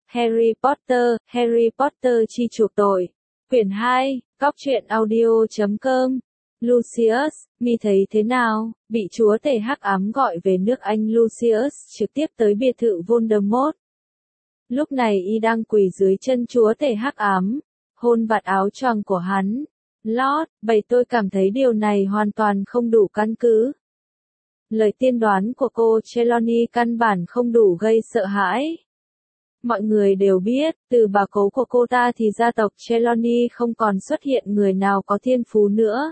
Harry Potter chi chuộc tội. Quyển 2, Cóc truyện audio.com. Lucius, mi thấy thế nào? Bị chúa tể hắc ám gọi về nước Anh, Lucius trực tiếp tới biệt thự Voldemort. Lúc này y đang quỳ dưới chân chúa tể hắc ám, hôn vạt áo choàng của hắn. Lord, tôi cảm thấy điều này hoàn toàn không đủ căn cứ. Lời tiên đoán của cô Trelawney căn bản không đủ gây sợ hãi. Mọi người đều biết, từ bà cố của cô ta thì gia tộc Trelawney không còn xuất hiện người nào có thiên phú nữa.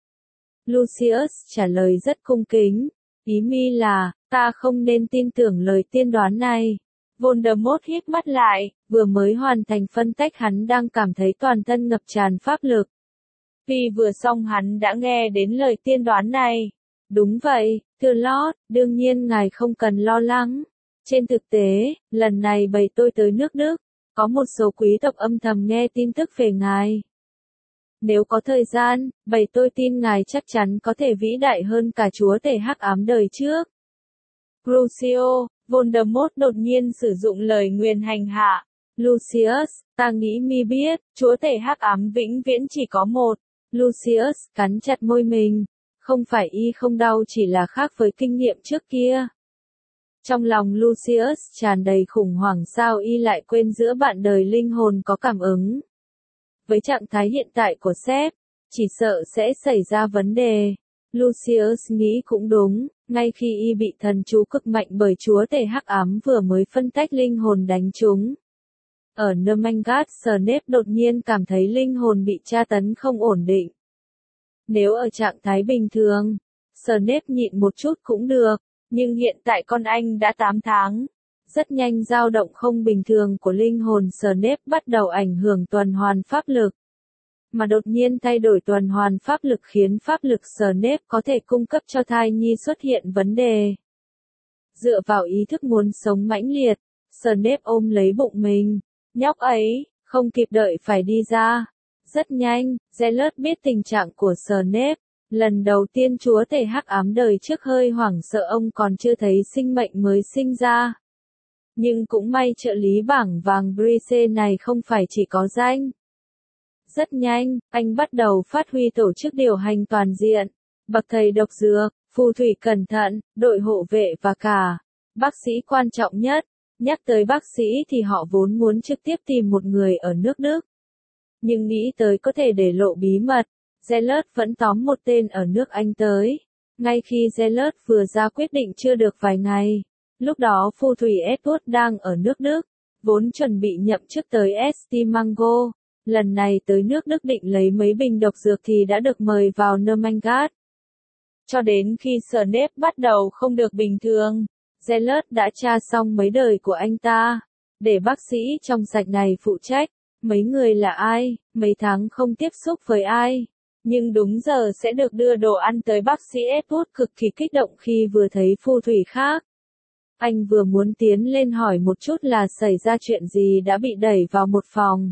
Lucius trả lời rất cung kính. Ý mi là, ta không nên tin tưởng lời tiên đoán này. Voldemort híp mắt lại, vừa mới hoàn thành phân tách hắn đang cảm thấy toàn thân ngập tràn pháp lực. Vì vừa xong hắn đã nghe đến lời tiên đoán này. Đúng vậy, thưa Lord, đương nhiên ngài không cần lo lắng. Trên thực tế, lần này tôi tới nước Đức, có một số quý tộc âm thầm nghe tin tức về ngài. Nếu có thời gian, tôi tin ngài chắc chắn có thể vĩ đại hơn cả chúa tể hắc ám đời trước. Crucio, Voldemort đột nhiên sử dụng lời nguyền hành hạ. Lucius, ta nghĩ mi biết, chúa tể hắc ám vĩnh viễn chỉ có một. Lucius cắn chặt môi mình. Không phải y không đau, chỉ là khác với kinh nghiệm trước kia. Trong lòng Lucius tràn đầy khủng hoảng, sao y lại quên giữa bạn đời linh hồn có cảm ứng. Với trạng thái hiện tại của sếp, chỉ sợ sẽ xảy ra vấn đề. Lucius nghĩ cũng đúng, ngay khi y bị thần chú cực mạnh bởi chúa tể hắc ám vừa mới phân tách linh hồn đánh trúng. Ở Nermangat, Snape đột nhiên cảm thấy linh hồn bị tra tấn không ổn định. Nếu ở trạng thái bình thường, Snape nhịn một chút cũng được, nhưng hiện tại con anh đã 8 tháng. Rất nhanh dao động không bình thường của linh hồn Snape bắt đầu ảnh hưởng tuần hoàn pháp lực. Mà đột nhiên thay đổi tuần hoàn pháp lực khiến pháp lực Snape có thể cung cấp cho thai nhi xuất hiện vấn đề. Dựa vào ý thức muốn sống mãnh liệt, Snape ôm lấy bụng mình. Nhóc ấy, không kịp đợi phải đi ra. Rất nhanh, Zealot biết tình trạng của Snape. Lần đầu tiên chúa tể hắc ám đời trước hơi hoảng sợ, ông còn chưa thấy sinh mệnh mới sinh ra. Nhưng cũng may trợ lý bảng vàng Brice này không phải chỉ có danh. Rất nhanh, anh bắt đầu phát huy tổ chức điều hành toàn diện. Bậc thầy độc dược, phù thủy cẩn thận, đội hộ vệ và cả bác sĩ quan trọng nhất. Nhắc tới bác sĩ thì họ vốn muốn trực tiếp tìm một người ở nước Đức. Nhưng nghĩ tới có thể để lộ bí mật, Zealot vẫn tóm một tên ở nước Anh tới. Ngay khi Zealot vừa ra quyết định chưa được vài ngày, lúc đó phù thủy Edward đang ở nước Đức, vốn chuẩn bị nhậm chức tới St. Mungo. Lần này tới nước Đức định lấy mấy bình độc dược thì đã được mời vào Nermangat. Cho đến khi Snape bắt đầu không được bình thường, Zealot đã tra xong mấy đời của anh ta, để bác sĩ trong sạch này phụ trách. Mấy người là ai, mấy tháng không tiếp xúc với ai, nhưng đúng giờ sẽ được đưa đồ ăn tới. Bác sĩ Edward cực kỳ kích động khi vừa thấy phù thủy khác. Anh vừa muốn tiến lên hỏi một chút là xảy ra chuyện gì đã bị đẩy vào một phòng.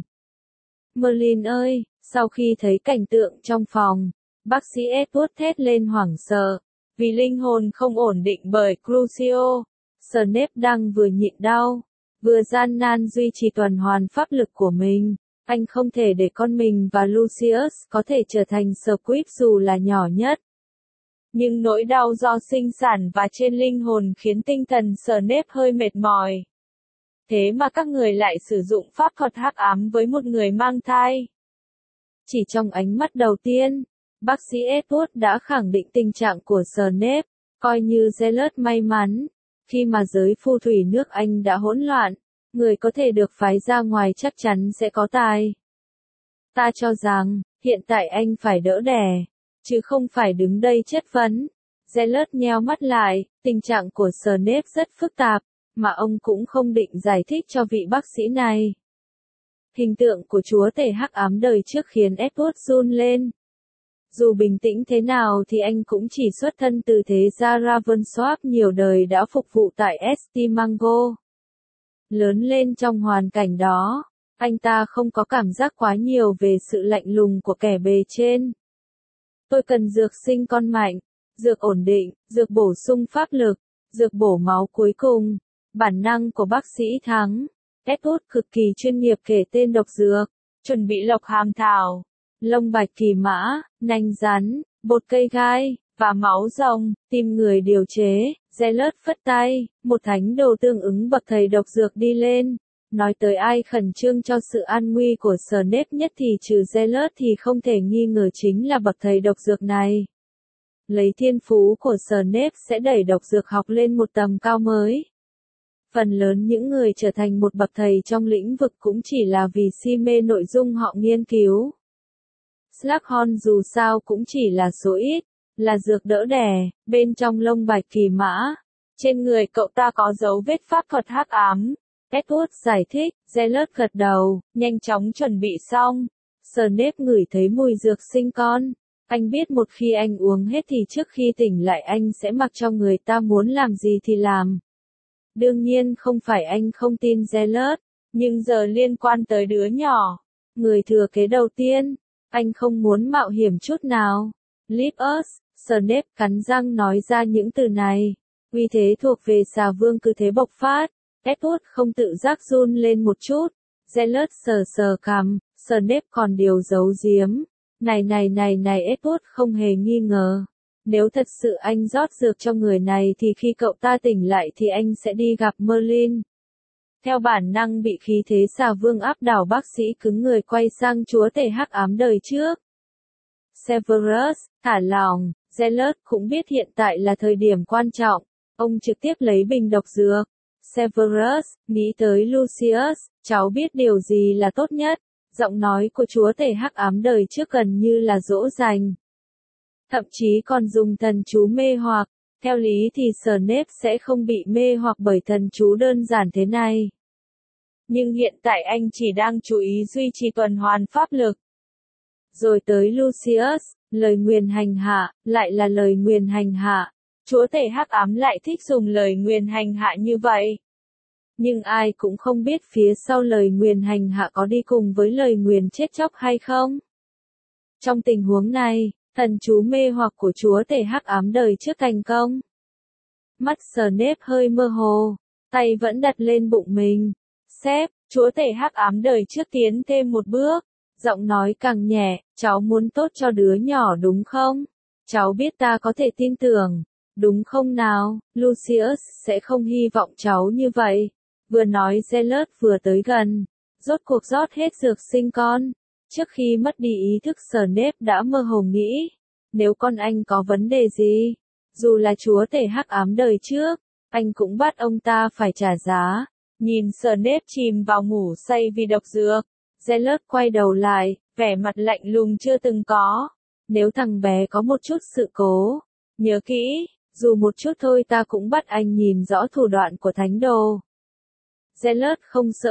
Merlin ơi, sau khi thấy cảnh tượng trong phòng, bác sĩ Edward thét lên hoảng sợ, vì linh hồn không ổn định bởi Crucio. Snape đang vừa nhịn đau, vừa gian nan duy trì tuần hoàn pháp lực của mình. Anh không thể để con mình và Lucius có thể trở thành Squib dù là nhỏ nhất. Nhưng nỗi đau do sinh sản và trên linh hồn khiến tinh thần Snape hơi mệt mỏi. Thế mà các người lại sử dụng pháp thuật hắc ám với một người mang thai. Chỉ trong ánh mắt đầu tiên, bác sĩ Edward đã khẳng định tình trạng của Snape, coi như Zealot may mắn. Khi mà giới phù thủy nước Anh đã hỗn loạn, người có thể được phái ra ngoài chắc chắn sẽ có tài. Ta cho rằng, hiện tại anh phải đỡ đẻ, chứ không phải đứng đây chất vấn. Zealot nheo mắt lại, tình trạng của Snape rất phức tạp, mà ông cũng không định giải thích cho vị bác sĩ này. Hình tượng của chúa tể hắc ám đời trước khiến Edward run lên. Dù bình tĩnh thế nào thì anh cũng chỉ xuất thân từ thế gia Ravensworth, nhiều đời đã phục vụ tại St. Mungo. Lớn lên trong hoàn cảnh đó, anh ta không có cảm giác quá nhiều về sự lạnh lùng của kẻ bề trên. Tôi cần dược sinh con mạnh, dược ổn định, dược bổ sung pháp lực, dược bổ máu cuối cùng. Bản năng của bác sĩ thắng. Edward cực kỳ chuyên nghiệp kể tên độc dược, chuẩn bị lộc hàm thảo, lông bạch kỳ mã, nanh rắn, bột cây gai, và máu rồng, tìm người điều chế. Zealot phất tay, một thánh đồ tương ứng bậc thầy độc dược đi lên. Nói tới ai khẩn trương cho sự an nguy của Snape nhất thì trừ Zealot thì không thể nghi ngờ chính là bậc thầy độc dược này. Lấy thiên phú của Snape sẽ đẩy độc dược học lên một tầm cao mới. Phần lớn những người trở thành một bậc thầy trong lĩnh vực cũng chỉ là vì si mê nội dung họ nghiên cứu. Slughorn dù sao cũng chỉ là số ít, là dược đỡ đẻ, bên trong lông bạch kỳ mã. Trên người cậu ta có dấu vết pháp thuật hắc ám. Edward giải thích, Zealot gật đầu, nhanh chóng chuẩn bị xong. Snape ngửi thấy mùi dược sinh con. Anh biết một khi anh uống hết thì trước khi tỉnh lại anh sẽ mặc cho người ta muốn làm gì thì làm. Đương nhiên không phải anh không tin Zealot, nhưng giờ liên quan tới đứa nhỏ, người thừa kế đầu tiên, anh không muốn mạo hiểm chút nào. Leave us, Snape cắn răng nói ra những từ này. Uy thế thuộc về xà vương cứ thế bộc phát. Edward không tự giác run lên một chút. Zealot sờ sờ cằm, Snape còn điều giấu giếm. Này Edward không hề nghi ngờ. Nếu thật sự anh rót dược cho người này thì khi cậu ta tỉnh lại thì anh sẽ đi gặp Merlin. Theo bản năng bị khí thế xà vương áp đảo, bác sĩ cứng người quay sang chúa tể hắc ám đời trước. Severus, thả lỏng, Zealot cũng biết hiện tại là thời điểm quan trọng. Ông trực tiếp lấy bình độc dược. Severus, nghĩ tới Lucius, cháu biết điều gì là tốt nhất. Giọng nói của chúa tể hắc ám đời trước gần như là dỗ dành. Thậm chí còn dùng thần chú mê hoặc. Theo lý thì Snape sẽ không bị mê hoặc bởi thần chú đơn giản thế này. Nhưng hiện tại anh chỉ đang chú ý duy trì tuần hoàn pháp lực. Rồi tới Lucius, lời nguyền hành hạ, lại là lời nguyền hành hạ. Chúa tể hắc ám lại thích dùng lời nguyền hành hạ như vậy. Nhưng ai cũng không biết phía sau lời nguyền hành hạ có đi cùng với lời nguyền chết chóc hay không. Trong tình huống này, thần chú mê hoặc của chúa tể hắc ám đời trước thành công. Mắt Snape hơi mơ hồ, tay vẫn đặt lên bụng mình. Sếp, chúa tể hắc ám đời trước tiến thêm một bước. Giọng nói càng nhẹ, cháu muốn tốt cho đứa nhỏ đúng không? Cháu biết ta có thể tin tưởng, đúng không nào? Lucius sẽ không hy vọng cháu như vậy. Vừa nói Zealot vừa tới gần, rốt cuộc rót hết dược sinh con. Trước khi mất đi ý thức Snape đã mơ hồ nghĩ, nếu con anh có vấn đề gì, dù là chúa tể hắc ám đời trước, anh cũng bắt ông ta phải trả giá. Nhìn Snape chìm vào ngủ say vì độc dược, Zealot quay đầu lại, vẻ mặt lạnh lùng chưa từng có. Nếu thằng bé có một chút sự cố, nhớ kỹ, dù một chút thôi ta cũng bắt anh nhìn rõ thủ đoạn của thánh đồ. Zealot không sợ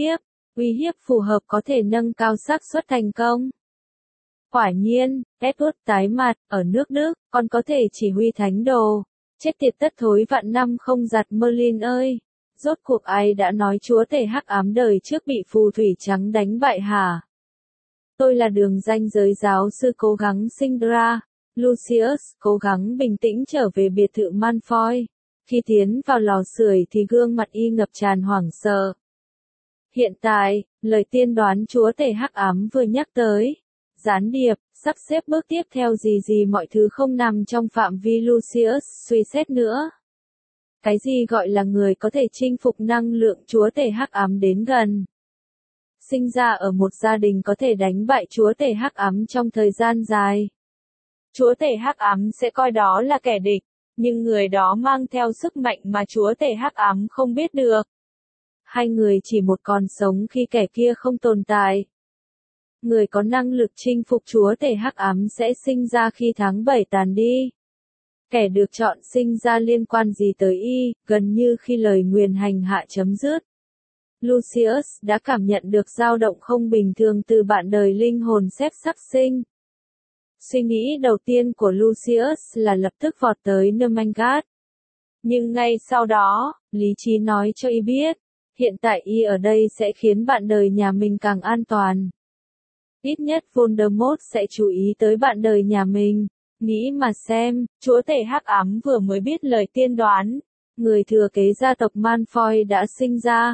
uy hiếp phù hợp có thể nâng cao xác suất thành công. Quả nhiên, Edward tái mặt, ở nước Đức, con có thể chỉ huy thánh đồ. Chết tiệt tất thối vạn năm không giặt Merlin ơi. Rốt cuộc ai đã nói chúa tể hắc ám đời trước bị phù thủy trắng đánh bại hả? Tôi là đường danh giới giáo sư cố gắng sinh ra. Lucius cố gắng bình tĩnh trở về biệt thự Malfoy. Khi tiến vào lò sưởi thì gương mặt y ngập tràn hoảng sợ. Hiện tại, lời tiên đoán chúa tể hắc ám vừa nhắc tới. Gián điệp, sắp xếp bước tiếp theo gì mọi thứ không nằm trong phạm vi Lucius suy xét nữa. Cái gì gọi là người có thể chinh phục năng lượng chúa tể hắc ám đến gần? Sinh ra ở một gia đình có thể đánh bại chúa tể hắc ám trong thời gian dài. Chúa tể hắc ám sẽ coi đó là kẻ địch, nhưng người đó mang theo sức mạnh mà chúa tể hắc ám không biết được. Hai người chỉ một còn sống khi kẻ kia không tồn tại. Người có năng lực chinh phục chúa tể hắc ám sẽ sinh ra khi tháng 7 tàn đi. Kẻ được chọn sinh ra liên quan gì tới y, gần như khi lời nguyền hành hạ chấm dứt. Lucius đã cảm nhận được dao động không bình thường từ bạn đời linh hồn xếp sắc sinh. Suy nghĩ đầu tiên của Lucius là lập tức vọt tới Nermangat. Nhưng ngay sau đó, lý trí nói cho y biết, hiện tại y ở đây sẽ khiến bạn đời nhà mình càng an toàn. Ít nhất Voldemort sẽ chú ý tới bạn đời nhà mình. Nghĩ mà xem, chúa tể hắc ám vừa mới biết lời tiên đoán. Người thừa kế gia tộc Malfoy đã sinh ra.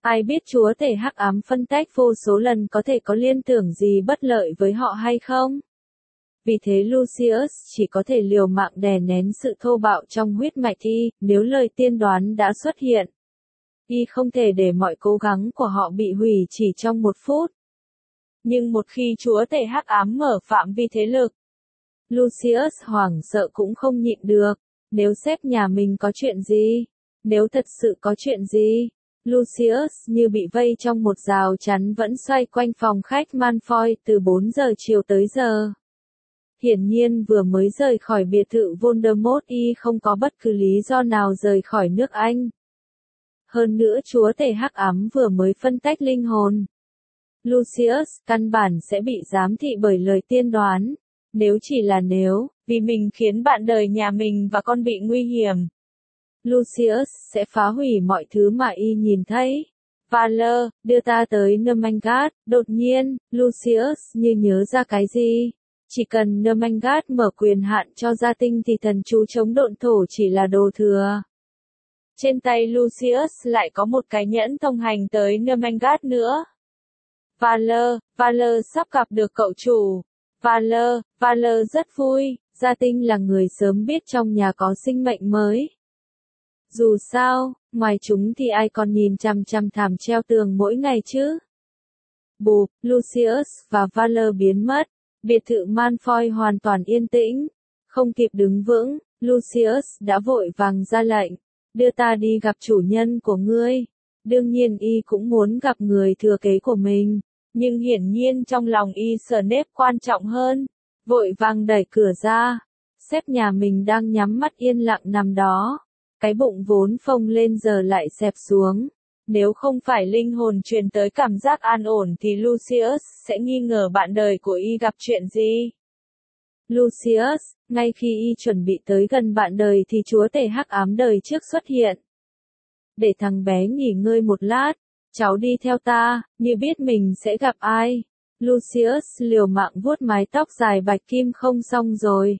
Ai biết chúa tể hắc ám phân tách vô số lần có thể có liên tưởng gì bất lợi với họ hay không? Vì thế Lucius chỉ có thể liều mạng đè nén sự thô bạo trong huyết mạch y, nếu lời tiên đoán đã xuất hiện. Y không thể để mọi cố gắng của họ bị hủy chỉ trong một phút. Nhưng một khi chúa tể hắc ám mở phạm vi thế lực, Lucius hoảng sợ cũng không nhịn được. Nếu sếp nhà mình có chuyện gì? Nếu thật sự có chuyện gì? Lucius như bị vây trong một rào chắn vẫn xoay quanh phòng khách Malfoy từ 4 giờ chiều tới giờ. Hiển nhiên vừa mới rời khỏi biệt thự Voldemort y không có bất cứ lý do nào rời khỏi nước Anh. Hơn nữa chúa tể hắc ám vừa mới phân tách linh hồn. Lucius căn bản sẽ bị giám thị bởi lời tiên đoán. Nếu chỉ là nếu, vì mình khiến bạn đời nhà mình và con bị nguy hiểm. Lucius sẽ phá hủy mọi thứ mà y nhìn thấy. Valor, đưa ta tới Nermangat. Đột nhiên, Lucius như nhớ ra cái gì. Chỉ cần Nermangat mở quyền hạn cho gia tinh thì thần chú chống độn thổ chỉ là đồ thừa. Trên tay Lucius lại có một cái nhẫn thông hành tới Nermangat nữa. Valor sắp gặp được cậu chủ. Valor rất vui, gia tinh là người sớm biết trong nhà có sinh mệnh mới. Dù sao, ngoài chúng thì ai còn nhìn chằm chằm thảm treo tường mỗi ngày chứ? Bụp, Lucius và Valor biến mất. Biệt thự Malfoy hoàn toàn yên tĩnh. Không kịp đứng vững, Lucius đã vội vàng ra lệnh. Đưa ta đi gặp chủ nhân của ngươi. Đương nhiên y cũng muốn gặp người thừa kế của mình. Nhưng hiển nhiên trong lòng y Snape quan trọng hơn. Vội vàng đẩy cửa ra. Sếp nhà mình đang nhắm mắt yên lặng nằm đó. Cái bụng vốn phồng lên giờ lại xẹp xuống. Nếu không phải linh hồn truyền tới cảm giác an ổn thì Lucius sẽ nghi ngờ bạn đời của y gặp chuyện gì. Lucius, ngay khi y chuẩn bị tới gần bạn đời thì chúa tể hắc ám đời trước xuất hiện. Để thằng bé nghỉ ngơi một lát, cháu đi theo ta, như biết mình sẽ gặp ai. Lucius liều mạng vuốt mái tóc dài bạch kim không xong rồi.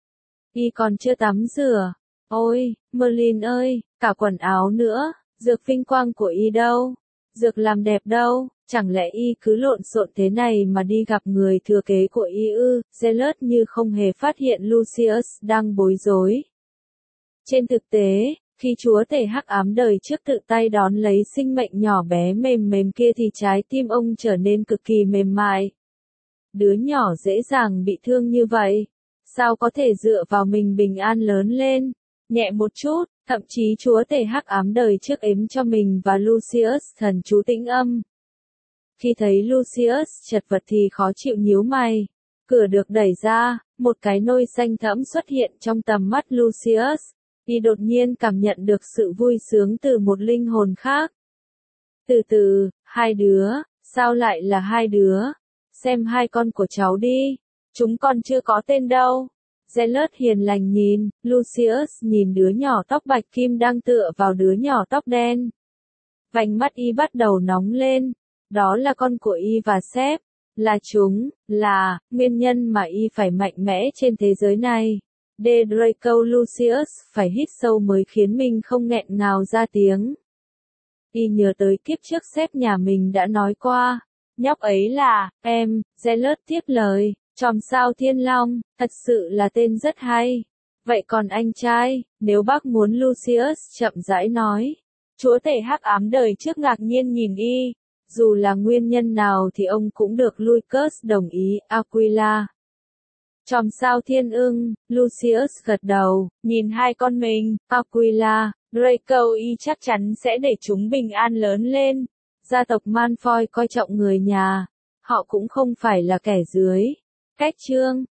Y còn chưa tắm rửa. Ôi, Merlin ơi, cả quần áo nữa, dược vinh quang của y đâu? Dược làm đẹp đâu? Chẳng lẽ y cứ lộn xộn thế này mà đi gặp người thừa kế của y ư? Zealot như không hề phát hiện Lucius đang bối rối. Trên thực tế, khi chúa tể hắc ám đời trước tự tay đón lấy sinh mệnh nhỏ bé mềm mềm kia thì trái tim ông trở nên cực kỳ mềm mại. Đứa nhỏ dễ dàng bị thương như vậy, sao có thể dựa vào mình bình an lớn lên? Nhẹ một chút, thậm chí chúa tể hắc ám đời trước ếm cho mình và Lucius thần chú tĩnh âm. Khi thấy Lucius chật vật thì khó chịu nhíu mày. Cửa được đẩy ra, một cái nôi xanh thẫm xuất hiện trong tầm mắt Lucius. Y đột nhiên cảm nhận được sự vui sướng từ một linh hồn khác. Từ từ, hai đứa, sao lại là hai đứa? Xem hai con của cháu đi, chúng con chưa có tên đâu. Zealot hiền lành nhìn, Lucius nhìn đứa nhỏ tóc bạch kim đang tựa vào đứa nhỏ tóc đen. Vành mắt y bắt đầu nóng lên, đó là con của y và sếp, là chúng, là nguyên nhân mà y phải mạnh mẽ trên thế giới này. Draco Lucius phải hít sâu mới khiến mình không nghẹn ngào ra tiếng. Y nhớ tới kiếp trước sếp nhà mình đã nói qua, nhóc ấy là, em, Zealot tiếp lời. Chòm sao Thiên Long, thật sự là tên rất hay. Vậy còn anh trai, nếu bác muốn Lucius chậm rãi nói. Chúa tể hắc ám đời trước ngạc nhiên nhìn y. Dù là nguyên nhân nào thì ông cũng được Lucas đồng ý, Aquila. Chòm sao Thiên Ưng, Lucius gật đầu, nhìn hai con mình, Aquila, Draco y chắc chắn sẽ để chúng bình an lớn lên. Gia tộc Malfoy coi trọng người nhà. Họ cũng không phải là kẻ dưới. Cách chương